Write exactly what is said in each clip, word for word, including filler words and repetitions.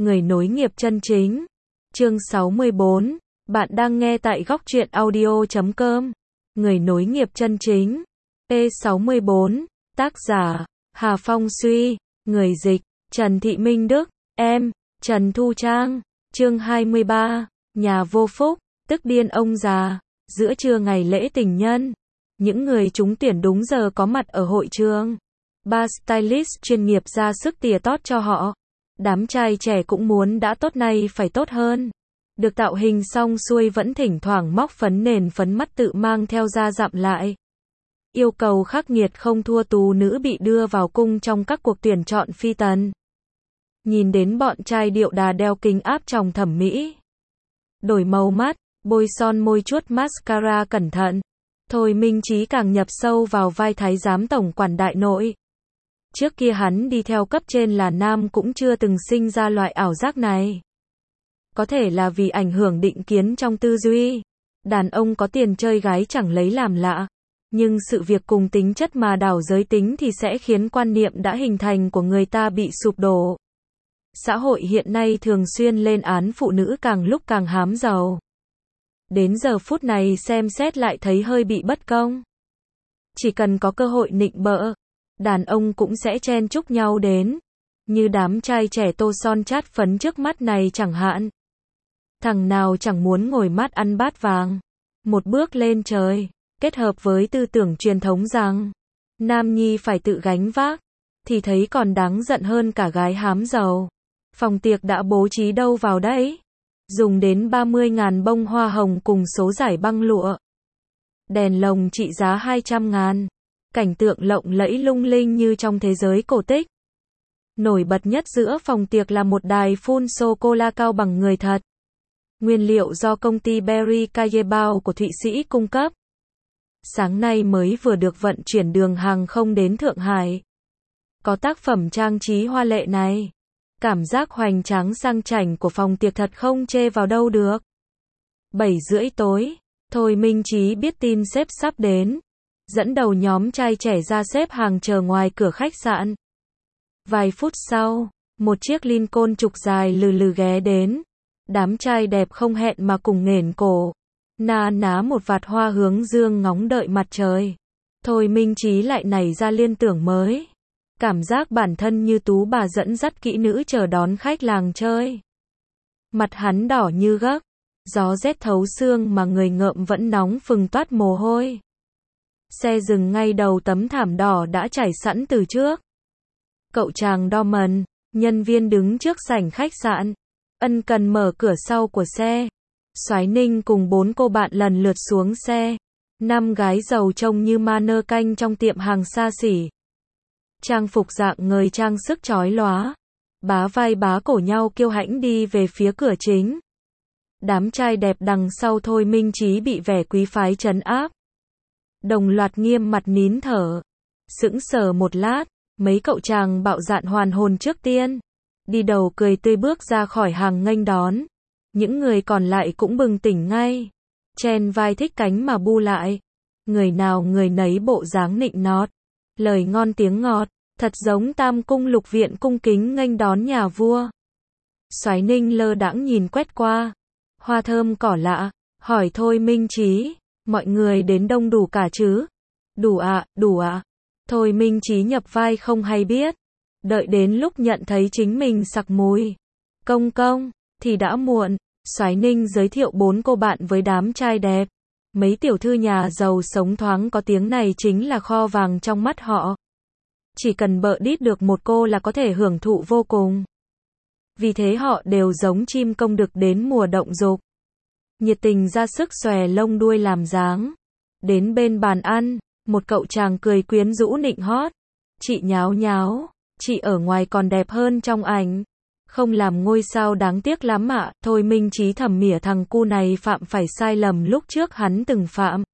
Người nối nghiệp chân chính. Chương sáu mươi bốn. Bạn đang nghe tại góc truyện audio chấm com. Người nối nghiệp chân chính. P sáu mươi bốn. Tác giả: Hà Phong Suy. Người dịch: Trần Thị Minh Đức. Em: Trần Thu Trang. Chương hai mươi ba. Nhà vô phúc, tức điên ông già. Giữa trưa ngày lễ tình nhân, những người trúng tuyển đúng giờ có mặt ở hội trường. Ba stylist chuyên nghiệp ra sức tỉa tót cho họ. Đám trai trẻ cũng muốn đã tốt nay phải tốt hơn. Được tạo hình xong xuôi vẫn thỉnh thoảng móc phấn nền phấn mắt tự mang theo ra dặm lại. Yêu cầu khắc nghiệt không thua tú nữ bị đưa vào cung trong các cuộc tuyển chọn phi tần. Nhìn đến bọn trai điệu đà đeo kính áp tròng thẩm mỹ, đổi màu mắt, bôi son môi chuốt mascara cẩn thận. Thôi Minh Chí càng nhập sâu vào vai thái giám tổng quản đại nội. Trước kia hắn đi theo cấp trên là nam cũng chưa từng sinh ra loại ảo giác này. Có thể là vì ảnh hưởng định kiến trong tư duy. Đàn ông có tiền chơi gái chẳng lấy làm lạ. Nhưng sự việc cùng tính chất mà đảo giới tính thì sẽ khiến quan niệm đã hình thành của người ta bị sụp đổ. Xã hội hiện nay thường xuyên lên án phụ nữ càng lúc càng hám giàu. Đến giờ phút này xem xét lại thấy hơi bị bất công. Chỉ cần có cơ hội nịnh bợ, đàn ông cũng sẽ chen chúc nhau đến. Như đám trai trẻ tô son chát phấn trước mắt này chẳng hạn. Thằng nào chẳng muốn ngồi mát ăn bát vàng. Một bước lên trời, kết hợp với tư tưởng truyền thống rằng nam nhi phải tự gánh vác, thì thấy còn đáng giận hơn cả gái hám giàu. Phòng tiệc đã bố trí đâu vào đấy? Dùng đến ba mươi ngàn bông hoa hồng cùng số giải băng lụa. Đèn lồng trị giá hai trăm ngàn. Cảnh tượng lộng lẫy lung linh như trong thế giới cổ tích. Nổi bật nhất giữa phòng tiệc là một đài phun sô-cô-la cao bằng người thật. Nguyên liệu do công ty Berry Kagebao của Thụy Sĩ cung cấp. Sáng nay mới vừa được vận chuyển đường hàng không đến Thượng Hải. Có tác phẩm trang trí hoa lệ này. Cảm giác hoành tráng sang chảnh của phòng tiệc thật không chê vào đâu được. Bảy rưỡi tối, Thôi Minh Chí biết tin sếp sắp đến. Dẫn đầu nhóm trai trẻ ra xếp hàng chờ ngoài cửa khách sạn. Vài phút sau, một chiếc Lincoln trục dài lừ lừ ghé đến. Đám trai đẹp không hẹn mà cùng nghển cổ. Na ná một vạt hoa hướng dương ngóng đợi mặt trời. Thôi Minh Chí lại nảy ra liên tưởng mới. Cảm giác bản thân như tú bà dẫn dắt kỹ nữ chờ đón khách làng chơi. Mặt hắn đỏ như gấc. Gió rét thấu xương mà người ngợm vẫn nóng phừng toát mồ hôi. Xe dừng ngay đầu tấm thảm đỏ đã trải sẵn từ trước. Cậu chàng Dorman, nhân viên đứng trước sảnh khách sạn, ân cần mở cửa sau của xe. Soái Ninh cùng bốn cô bạn lần lượt xuống xe. Năm gái giàu trông như ma nơ canh trong tiệm hàng xa xỉ. Trang phục dạng ngời trang sức chói lóa. Bá vai bá cổ nhau kiêu hãnh đi về phía cửa chính. Đám trai đẹp đằng sau Thôi Minh Chí bị vẻ quý phái trấn áp. Đồng loạt nghiêm mặt nín thở. Sững sờ một lát, mấy cậu chàng bạo dạn hoàn hồn trước tiên. Đi đầu cười tươi bước ra khỏi hàng nghênh đón. Những người còn lại cũng bừng tỉnh ngay. Chen vai thích cánh mà bu lại. Người nào người nấy bộ dáng nịnh nọt. Lời ngon tiếng ngọt, thật giống Tam cung lục viện cung kính nghênh đón nhà vua. Soái Ninh lơ đãng nhìn quét qua. Hoa thơm cỏ lạ, hỏi Thôi Minh Chí, mọi người đến đông đủ cả chứ? Đủ ạ, à, đủ ạ. À. Thôi Minh Chí nhập vai không hay biết. Đợi đến lúc nhận thấy chính mình sặc mùi. Công công, thì đã muộn. Soái Ninh giới thiệu bốn cô bạn với đám trai đẹp. Mấy tiểu thư nhà giàu sống thoáng có tiếng này chính là kho vàng trong mắt họ. Chỉ cần bợ đít được một cô là có thể hưởng thụ vô cùng. Vì thế họ đều giống chim công đực đến mùa động dục. Nhiệt tình ra sức xòe lông đuôi làm dáng. Đến bên bàn ăn, một cậu chàng cười quyến rũ nịnh hót. Chị nháo nháo, chị ở ngoài còn đẹp hơn trong ảnh. Không làm ngôi sao đáng tiếc lắm ạ. Thôi Minh Chí thầm mỉa thằng cu này phạm phải sai lầm lúc trước hắn từng phạm.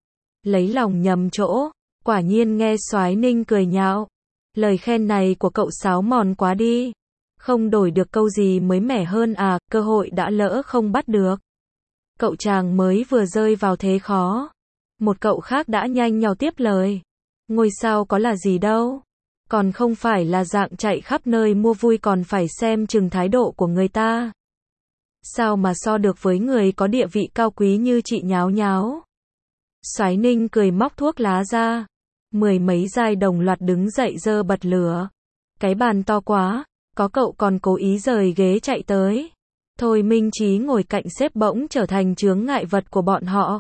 Lấy lòng nhầm chỗ, quả nhiên nghe Soái Ninh cười nhạo. Lời khen này của cậu sáo mòn quá đi. Không đổi được câu gì mới mẻ hơn à, cơ hội đã lỡ không bắt được. Cậu chàng mới vừa rơi vào thế khó. Một cậu khác đã nhanh nhào tiếp lời. Ngôi sao có là gì đâu. Còn không phải là dạng chạy khắp nơi mua vui, còn phải xem chừng thái độ của người ta. Sao mà so được với người có địa vị cao quý như chị Nháo Nháo. Soái Ninh cười móc thuốc lá ra. Mười mấy giai đồng loạt đứng dậy giơ bật lửa. Cái bàn to quá, có cậu còn cố ý rời ghế chạy tới. Thôi Minh Chí ngồi cạnh xếp bỗng trở thành chướng ngại vật của bọn họ.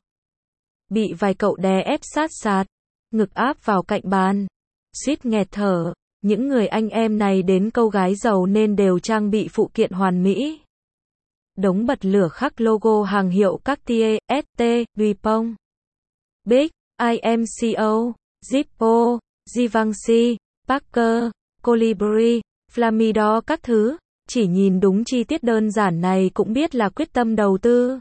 Bị vài cậu đè ép sát sát, ngực áp vào cạnh bàn. Suýt nghẹt thở, những người anh em này đến câu gái giàu nên đều trang bị phụ kiện hoàn mỹ. Đống bật lửa khắc logo hàng hiệu Cartier, ét tê, Dupont, Big, i em xê o, Zippo, Givenchy, Parker, Colibri, Flamido các thứ. Chỉ nhìn đúng chi tiết đơn giản này cũng biết là quyết tâm đầu tư.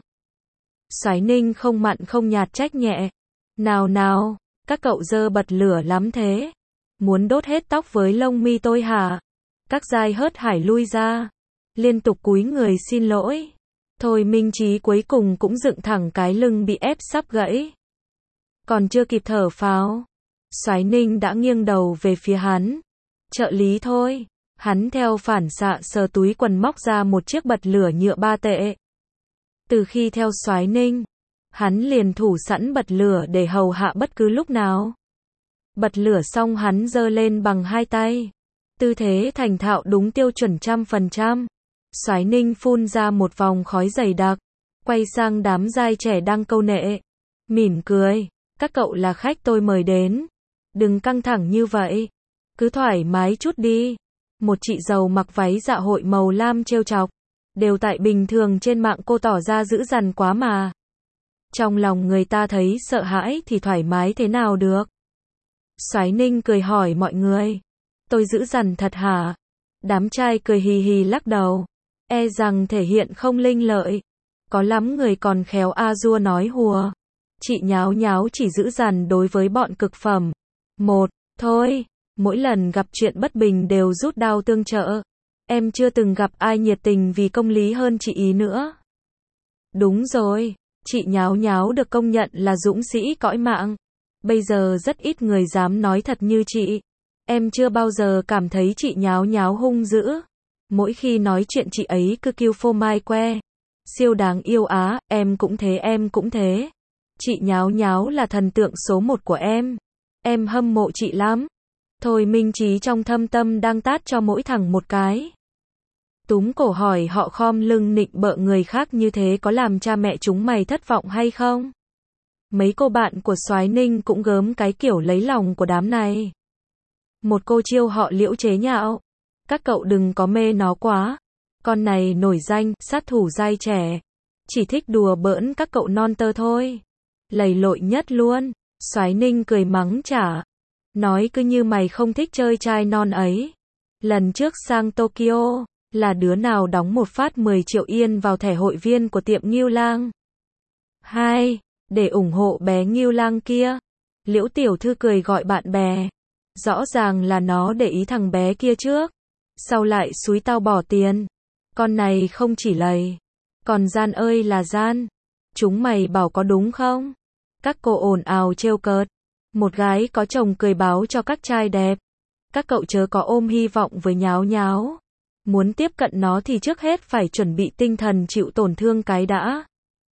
Soái Ninh không mặn không nhạt trách nhẹ. Nào nào, các cậu dơ bật lửa lắm thế. Muốn đốt hết tóc với lông mi tôi hả? Các giai hớt hải lui ra. Liên tục cúi người xin lỗi. Thôi Minh Chí cuối cùng cũng dựng thẳng cái lưng bị ép sắp gãy. Còn chưa kịp thở phào, Soái Ninh đã nghiêng đầu về phía hắn. Trợ lý thôi. Hắn theo phản xạ sờ túi quần móc ra một chiếc bật lửa nhựa ba tệ. Từ khi theo Soái Ninh, hắn liền thủ sẵn bật lửa để hầu hạ bất cứ lúc nào. Bật lửa xong hắn giơ lên bằng hai tay. Tư thế thành thạo đúng tiêu chuẩn trăm phần trăm. Soái Ninh phun ra một vòng khói dày đặc, quay sang đám giai trẻ đang câu nệ. Mỉm cười, các cậu là khách tôi mời đến. Đừng căng thẳng như vậy. Cứ thoải mái chút đi. Một chị giàu mặc váy dạ hội màu lam trêu chọc. Đều tại bình thường trên mạng cô tỏ ra dữ dằn quá mà. Trong lòng người ta thấy sợ hãi thì thoải mái thế nào được. Soái Ninh cười hỏi mọi người. Tôi dữ dằn thật hả? Đám trai cười hì hì lắc đầu. E rằng thể hiện không linh lợi. Có lắm người còn khéo a dua nói hùa. Chị Nháo Nháo chỉ dữ dằn đối với bọn cực phẩm. Một, thôi, mỗi lần gặp chuyện bất bình đều rút đao tương trợ. Em chưa từng gặp ai nhiệt tình vì công lý hơn chị ý nữa. Đúng rồi, chị Nháo Nháo được công nhận là dũng sĩ cõi mạng. Bây giờ rất ít người dám nói thật như chị. Em chưa bao giờ cảm thấy chị Nháo Nháo hung dữ. Mỗi khi nói chuyện chị ấy cứ kêu phô mai que. Siêu đáng yêu á, em cũng thế em cũng thế. Chị Nháo Nháo là thần tượng số một của em. Em hâm mộ chị lắm. Thôi Minh Chí trong thâm tâm đang tát cho mỗi thằng một cái. Túm cổ hỏi họ khom lưng nịnh bợ người khác như thế có làm cha mẹ chúng mày thất vọng hay không? Mấy cô bạn của Soái Ninh cũng gớm cái kiểu lấy lòng của đám này. Một cô chiêu họ Liễu chế nhạo. Các cậu đừng có mê nó quá. Con này nổi danh, sát thủ giai trẻ. Chỉ thích đùa bỡn các cậu non tơ thôi. Lầy lội nhất luôn. Soái Ninh cười mắng chả. Nói cứ như mày không thích chơi trai non ấy. Lần trước sang Tokyo, là đứa nào đóng một phát mười triệu yên vào thẻ hội viên của tiệm Ngưu Lang. Hai, để ủng hộ bé Ngưu Lang kia. Liễu tiểu thư cười gọi bạn bè. Rõ ràng là nó để ý thằng bé kia trước. Sau lại xúi tao bỏ tiền. Con này không chỉ lầy. Còn gian ơi là gian. Chúng mày bảo có đúng không? Các cô ồn ào trêu cợt. Một gái có chồng cười báo cho các trai đẹp. Các cậu chớ có ôm hy vọng với Nháo Nháo. Muốn tiếp cận nó thì trước hết phải chuẩn bị tinh thần chịu tổn thương cái đã.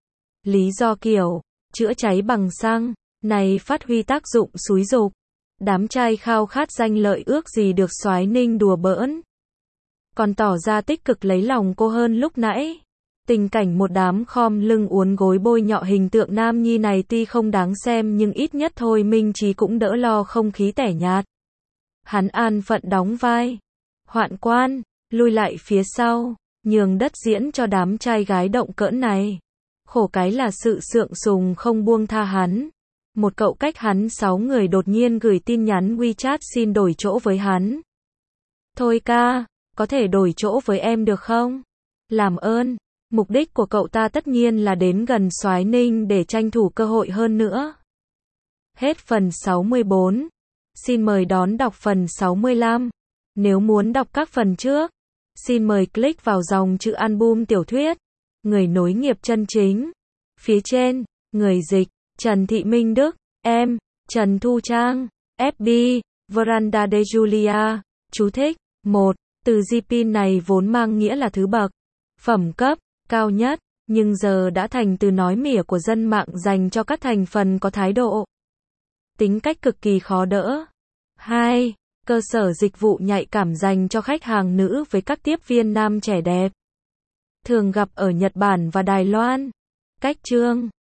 Lý do kiểu, chữa cháy bằng xăng, này phát huy tác dụng xúi giục. Đám trai khao khát danh lợi ước gì được Soái Ninh đùa bỡn. Còn tỏ ra tích cực lấy lòng cô hơn lúc nãy. Tình cảnh một đám khom lưng uốn gối bôi nhọ hình tượng nam nhi này tuy không đáng xem nhưng ít nhất thôi Minh Chí cũng đỡ lo không khí tẻ nhạt. Hắn an phận đóng vai hoạn quan, lui lại phía sau, nhường đất diễn cho đám trai gái động cỡn này. Khổ cái là sự sượng sùng không buông tha hắn. Một cậu cách hắn sáu người đột nhiên gửi tin nhắn WeChat xin đổi chỗ với hắn. Thôi ca, có thể đổi chỗ với em được không? Làm ơn. Mục đích của cậu ta tất nhiên là đến gần Soái Ninh để tranh thủ cơ hội hơn nữa. Hết phần sáu mươi bốn. Xin mời đón đọc phần sáu mươi lăm. Nếu muốn đọc các phần trước, xin mời click vào dòng chữ album tiểu thuyết. Người nối nghiệp chân chính. Phía trên, người dịch, Trần Thị Minh Đức, em, Trần Thu Trang, ép bê, Veranda de Julia. Chú thích. một. Từ Zipin này vốn mang nghĩa là thứ bậc, phẩm cấp, cao nhất, nhưng giờ đã thành từ nói mỉa của dân mạng dành cho các thành phần có thái độ, tính cách cực kỳ khó đỡ. hai. Cơ sở dịch vụ nhạy cảm dành cho khách hàng nữ với các tiếp viên nam trẻ đẹp, thường gặp ở Nhật Bản và Đài Loan. Cách chương